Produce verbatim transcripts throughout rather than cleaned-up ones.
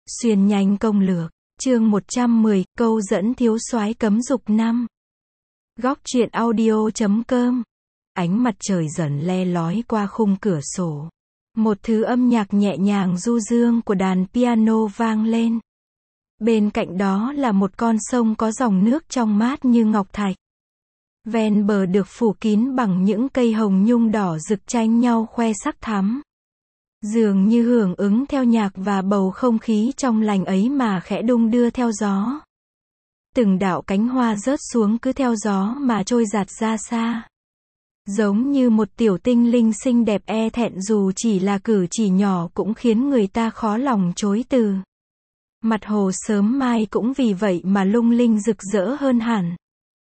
Xuyên nhanh công lược, chương một trăm mười, câu dẫn thiếu soái cấm dục năm. Góc truyện audio chấm com. Ánh mặt trời dần le lói qua khung cửa sổ. Một thứ âm nhạc nhẹ nhàng du dương của đàn piano vang lên. Bên cạnh đó là một con sông có dòng nước trong mát như ngọc thạch. Ven bờ được phủ kín bằng những cây hồng nhung đỏ rực tranh nhau khoe sắc thắm. Dường như hưởng ứng theo nhạc và bầu không khí trong lành ấy mà khẽ đung đưa theo gió. Từng đạo cánh hoa rớt xuống cứ theo gió mà trôi giạt ra xa. Giống như một tiểu tinh linh xinh đẹp e thẹn dù chỉ là cử chỉ nhỏ cũng khiến người ta khó lòng chối từ. Mặt hồ sớm mai cũng vì vậy mà lung linh rực rỡ hơn hẳn.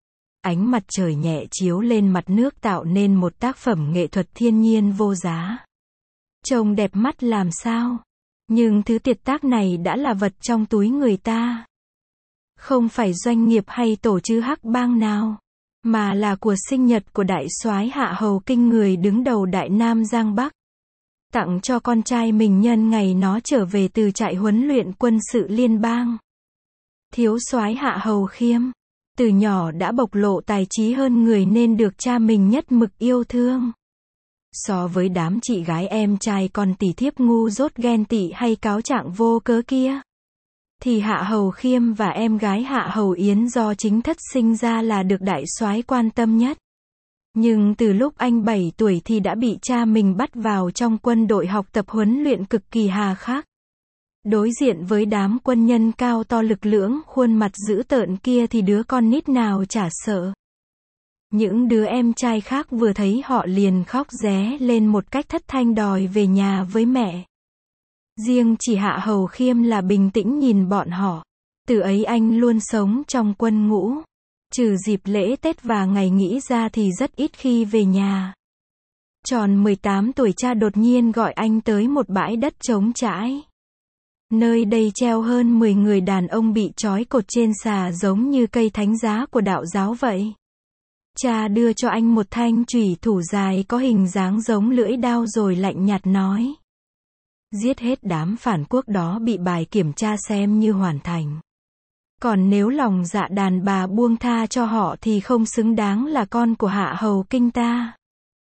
Ánh mặt trời nhẹ chiếu lên mặt nước tạo nên một tác phẩm nghệ thuật thiên nhiên vô giá. Trông đẹp mắt làm sao. Nhưng thứ tuyệt tác này đã là vật trong túi người ta. Không phải doanh nghiệp hay tổ chức hắc bang nào, mà là của sinh nhật của đại soái Hạ Hầu Kinh, người đứng đầu Đại Nam Giang Bắc. Tặng cho con trai mình nhân ngày nó trở về từ trại huấn luyện quân sự liên bang. Thiếu soái Hạ Hầu Khiêm, từ nhỏ đã bộc lộ tài trí hơn người nên được cha mình nhất mực yêu thương. So với đám chị gái em trai con tỉ thiếp ngu dốt ghen tị hay cáo trạng vô cớ kia, thì Hạ Hầu Khiêm và em gái Hạ Hầu Yến do chính thất sinh ra là được đại soái quan tâm nhất. Nhưng từ lúc anh bảy tuổi thì đã bị cha mình bắt vào trong quân đội học tập huấn luyện cực kỳ hà khắc. Đối diện với đám quân nhân cao to lực lưỡng khuôn mặt dữ tợn kia thì đứa con nít nào chả sợ. Những đứa em trai khác vừa thấy họ liền khóc ré lên một cách thất thanh đòi về nhà với mẹ. Riêng chỉ Hạ Hầu Khiêm là bình tĩnh nhìn bọn họ. Từ ấy anh luôn sống trong quân ngũ. Trừ dịp lễ Tết và ngày nghỉ ra thì rất ít khi về nhà. Tròn mười tám tuổi cha đột nhiên gọi anh tới một bãi đất trống trải. Nơi đây treo hơn mười người đàn ông bị trói cột trên xà giống như cây thánh giá của đạo giáo vậy. Cha đưa cho anh một thanh chùy thủ dài có hình dáng giống lưỡi đao rồi lạnh nhạt nói: giết hết đám phản quốc đó bị bài kiểm tra xem như hoàn thành. Còn nếu lòng dạ đàn bà buông tha cho họ thì không xứng đáng là con của Hạ Hầu Kinh ta.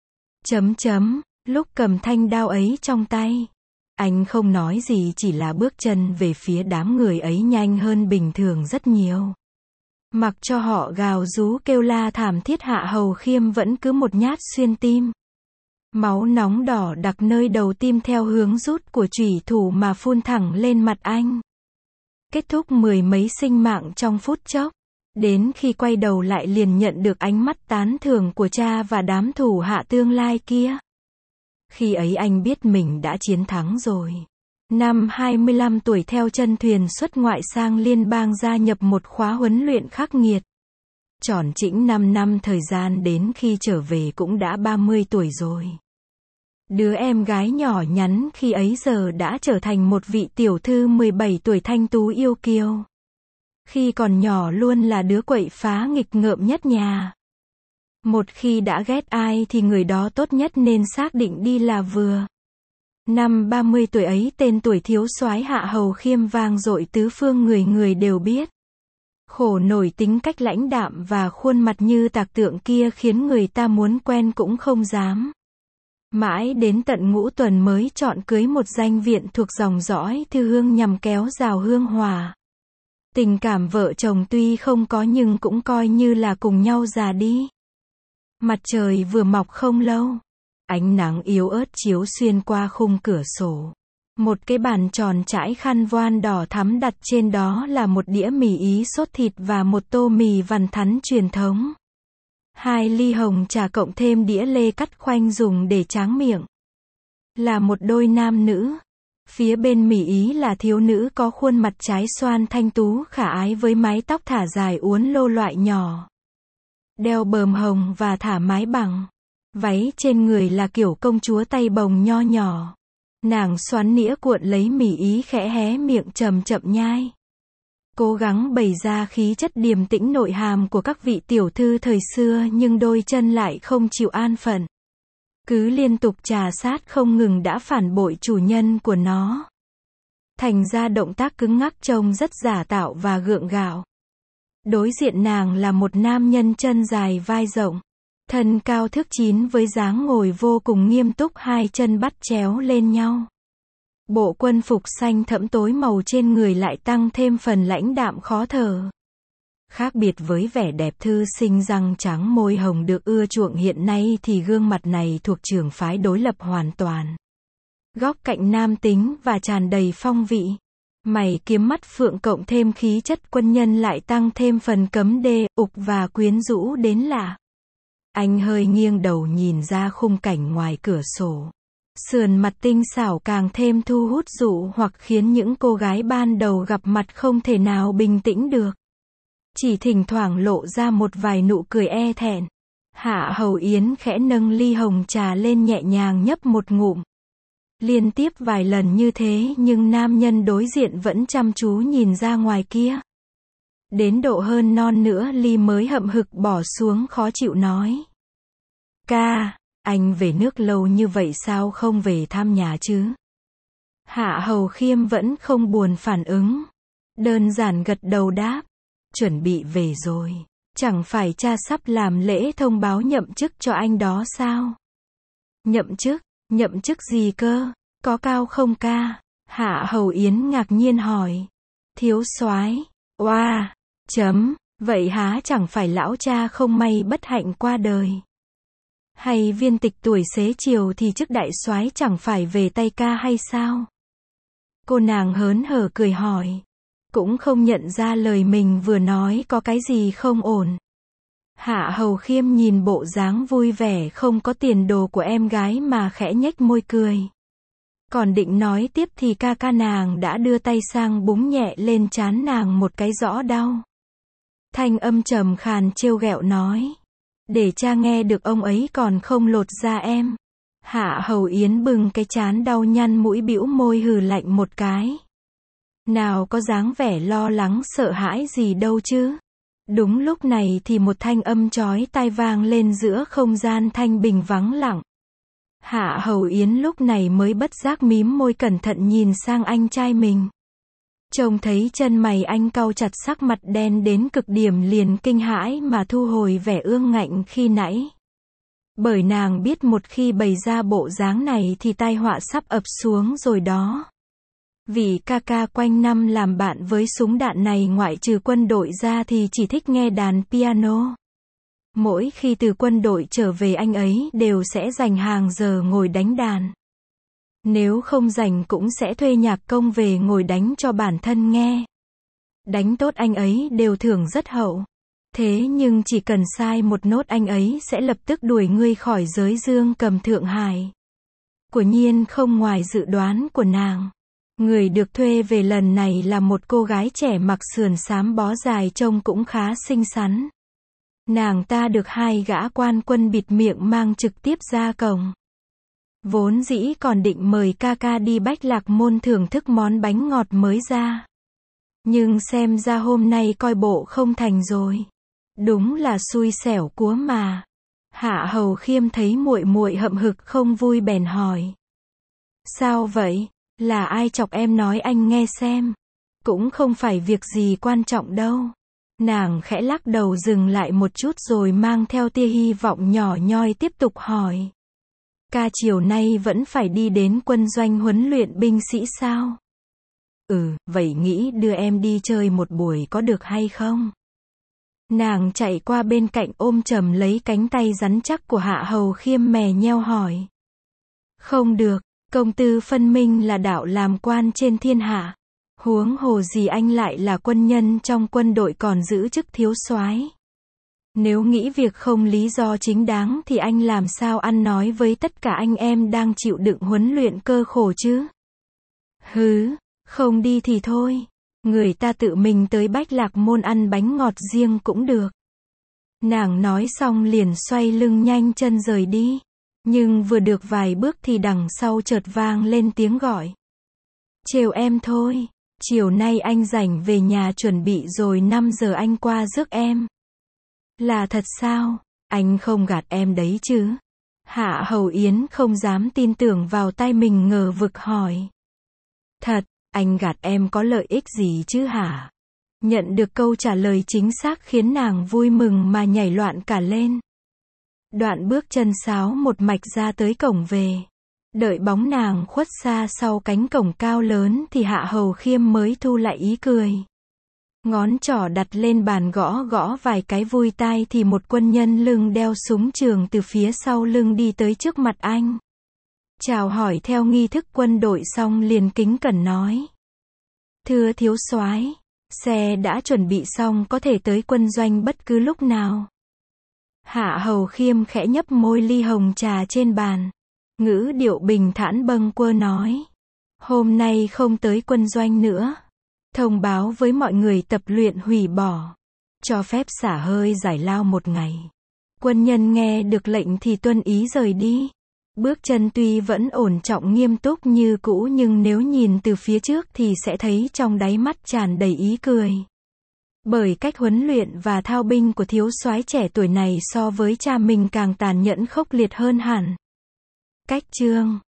Chấm chấm, lúc cầm thanh đao ấy trong tay, anh không nói gì, chỉ là bước chân về phía đám người ấy nhanh hơn bình thường rất nhiều. Mặc cho họ gào rú kêu la thảm thiết, Hạ Hầu Khiêm vẫn cứ một nhát xuyên tim. Máu nóng đỏ đặc nơi đầu tim theo hướng rút của chủy thủ mà phun thẳng lên mặt anh. Kết thúc mười mấy sinh mạng trong phút chốc. Đến khi quay đầu lại liền nhận được ánh mắt tán thưởng của cha và đám thủ hạ tương lai kia. Khi ấy anh biết mình đã chiến thắng rồi. Năm hai mươi lăm tuổi theo chân thuyền xuất ngoại sang liên bang gia nhập một khóa huấn luyện khắc nghiệt. Tròn chỉnh năm năm thời gian đến khi trở về cũng đã ba mươi tuổi rồi. Đứa em gái nhỏ nhắn khi ấy giờ đã trở thành một vị tiểu thư mười bảy tuổi thanh tú yêu kiều. Khi còn nhỏ luôn là đứa quậy phá nghịch ngợm nhất nhà. Một khi đã ghét ai thì người đó tốt nhất nên xác định đi là vừa. Năm ba mươi tuổi ấy tên tuổi thiếu soái Hạ Hầu Khiêm vang dội tứ phương, người người đều biết. Khổ nổi tính cách lãnh đạm và khuôn mặt như tạc tượng kia khiến người ta muốn quen cũng không dám. Mãi đến tận ngũ tuần mới chọn cưới một danh viện thuộc dòng dõi Thư Hương nhằm kéo rào hương hòa. Tình cảm vợ chồng tuy không có nhưng cũng coi như là cùng nhau già đi. Mặt trời vừa mọc không lâu. Ánh nắng yếu ớt chiếu xuyên qua khung cửa sổ. Một cái bàn tròn trải khăn voan đỏ thắm đặt trên đó là một đĩa mì Ý sốt thịt và một tô mì vằn thắn truyền thống. Hai ly hồng trà cộng thêm đĩa lê cắt khoanh dùng để tráng miệng. Là một đôi nam nữ. Phía bên mì Ý là thiếu nữ có khuôn mặt trái xoan thanh tú khả ái với mái tóc thả dài uốn lô loại nhỏ. Đeo bờm hồng và thả mái bằng. Váy trên người là kiểu công chúa tay bồng nho nhỏ. Nàng xoắn nĩa cuộn lấy mì Ý khẽ hé miệng chậm chậm nhai. Cố gắng bày ra khí chất điềm tĩnh nội hàm của các vị tiểu thư thời xưa nhưng đôi chân lại không chịu an phận. Cứ liên tục trà sát không ngừng đã phản bội chủ nhân của nó. thành ra động tác cứng ngắc trông rất giả tạo và gượng gạo. Đối diện nàng là một nam nhân chân dài vai rộng, thân cao thước chín với dáng ngồi vô cùng nghiêm túc, hai chân bắt chéo lên nhau. Bộ quân phục xanh thẫm tối màu trên người lại tăng thêm phần lãnh đạm khó thở. Khác biệt với vẻ đẹp thư sinh răng trắng môi hồng được ưa chuộng hiện nay thì gương mặt này thuộc trường phái đối lập hoàn toàn. Góc cạnh nam tính và tràn đầy phong vị. Mày kiếm mắt phượng cộng thêm khí chất quân nhân lại tăng thêm phần cấm đê, ục và quyến rũ đến lạ. Anh hơi nghiêng đầu nhìn ra khung cảnh ngoài cửa sổ. Sườn mặt tinh xảo càng thêm thu hút dụ hoặc khiến những cô gái ban đầu gặp mặt không thể nào bình tĩnh được. Chỉ thỉnh thoảng lộ ra một vài nụ cười e thẹn. Hạ Hầu Yến khẽ nâng ly hồng trà lên nhẹ nhàng nhấp một ngụm. Liên tiếp vài lần như thế nhưng nam nhân đối diện vẫn chăm chú nhìn ra ngoài kia. Đến độ hơn non nữa ly mới hậm hực bỏ xuống khó chịu nói. Ca, anh về nước lâu như vậy sao không về thăm nhà chứ? Hạ Hầu Khiêm vẫn không buồn phản ứng. Đơn giản gật đầu đáp. Chuẩn bị về rồi. Chẳng phải cha sắp làm lễ thông báo nhậm chức cho anh đó sao? Nhậm chức? Nhậm chức gì cơ? Có cao không ca? Hạ Hầu Yến ngạc nhiên hỏi. Thiếu soái. Oa, chấm, vậy há chẳng phải lão cha không may bất hạnh qua đời. Hay viên tịch tuổi xế chiều thì chức đại soái chẳng phải về tay ca hay sao? Cô nàng hớn hở cười hỏi. Cũng không nhận ra lời mình vừa nói có cái gì không ổn. Hạ Hầu Khiêm nhìn bộ dáng vui vẻ không có tiền đồ của em gái mà khẽ nhếch môi cười. Còn định nói tiếp thì ca ca nàng đã đưa tay sang búng nhẹ lên trán nàng một cái rõ đau. Thanh âm trầm khàn trêu ghẹo nói. Để cha nghe được ông ấy còn không lột ra em. Hạ Hầu Yến bừng cái trán đau nhăn mũi bĩu môi hừ lạnh một cái. Nào có dáng vẻ lo lắng sợ hãi gì đâu chứ. Đúng lúc này thì một thanh âm chói tai vang lên giữa không gian thanh bình vắng lặng. Hạ Hầu Yến lúc này mới bất giác mím môi cẩn thận nhìn sang anh trai mình. Trông thấy chân mày anh cau chặt, sắc mặt đen đến cực điểm, liền kinh hãi mà thu hồi vẻ ương ngạnh khi nãy. Bởi nàng biết một khi bày ra bộ dáng này thì tai họa sắp ập xuống rồi đó. Vì ca ca quanh năm làm bạn với súng đạn này ngoại trừ quân đội ra thì chỉ thích nghe đàn piano. Mỗi khi từ quân đội trở về anh ấy đều sẽ dành hàng giờ ngồi đánh đàn. Nếu không rảnh cũng sẽ thuê nhạc công về ngồi đánh cho bản thân nghe. Đánh tốt anh ấy đều thưởng rất hậu. Thế nhưng chỉ cần sai một nốt anh ấy sẽ lập tức đuổi ngươi khỏi giới dương cầm Thượng Hải. Quả nhiên không ngoài dự đoán của nàng. Người được thuê về lần này là một cô gái trẻ mặc sườn xám bó dài trông cũng khá xinh xắn. Nàng ta được hai gã quan quân bịt miệng mang trực tiếp ra cổng. Vốn dĩ còn định mời ca ca đi Bách Lạc Môn thưởng thức món bánh ngọt mới ra. Nhưng xem ra hôm nay coi bộ không thành rồi. Đúng là xui xẻo quá mà. Hạ Hầu Khiêm thấy muội muội hậm hực không vui bèn hỏi. Sao vậy? Là ai chọc em, nói anh nghe xem. Cũng không phải việc gì quan trọng đâu. Nàng khẽ lắc đầu dừng lại một chút rồi mang theo tia hy vọng nhỏ nhoi tiếp tục hỏi. Ca chiều nay vẫn phải đi đến quân doanh huấn luyện binh sĩ sao? Ừ, vậy nghĩ đưa em đi chơi một buổi có được hay không? Nàng chạy qua bên cạnh ôm chầm lấy cánh tay rắn chắc của Hạ Hầu Khiêm mè nheo hỏi. Không được, công tư phân minh là đạo làm quan trên thiên hạ. Huống hồ gì anh lại là quân nhân trong quân đội còn giữ chức thiếu soái. Nếu nghĩ việc không lý do chính đáng thì anh làm sao ăn nói với tất cả anh em đang chịu đựng huấn luyện cơ khổ chứ? Hứ, không đi thì thôi. Người ta tự mình tới Bách Lạc Môn ăn bánh ngọt riêng cũng được. Nàng nói xong liền xoay lưng nhanh chân rời đi. Nhưng vừa được vài bước thì đằng sau chợt vang lên tiếng gọi. Trêu em thôi. Chiều nay anh rảnh về nhà chuẩn bị rồi năm giờ anh qua rước em. Là thật sao? Anh không gạt em đấy chứ? Hạ Hầu Yến không dám tin tưởng vào tai mình, ngờ vực hỏi. Thật, Anh gạt em có lợi ích gì chứ hả? Nhận được câu trả lời chính xác khiến nàng vui mừng mà nhảy loạn cả lên. Đoạn bước chân sáo một mạch ra tới cổng về. Đợi bóng nàng khuất xa sau cánh cổng cao lớn thì Hạ Hầu Khiêm mới thu lại ý cười. Ngón trỏ đặt lên bàn gõ gõ vài cái vui tai thì một quân nhân lưng đeo súng trường từ phía sau lưng đi tới trước mặt anh. Chào hỏi theo nghi thức quân đội xong liền kính cẩn nói. Thưa thiếu soái, xe đã chuẩn bị xong có thể tới quân doanh bất cứ lúc nào. Hạ Hầu Khiêm khẽ nhấp môi ly hồng trà trên bàn. Ngữ điệu bình thản bâng quơ nói. Hôm nay không tới quân doanh nữa. Thông báo với mọi người tập luyện hủy bỏ. Cho phép xả hơi giải lao một ngày. Quân nhân nghe được lệnh thì tuân ý rời đi. Bước chân tuy vẫn ổn trọng nghiêm túc như cũ nhưng nếu nhìn từ phía trước thì sẽ thấy trong đáy mắt tràn đầy ý cười. Bởi cách huấn luyện và thao binh của thiếu soái trẻ tuổi này so với cha mình càng tàn nhẫn khốc liệt hơn hẳn. Cách chương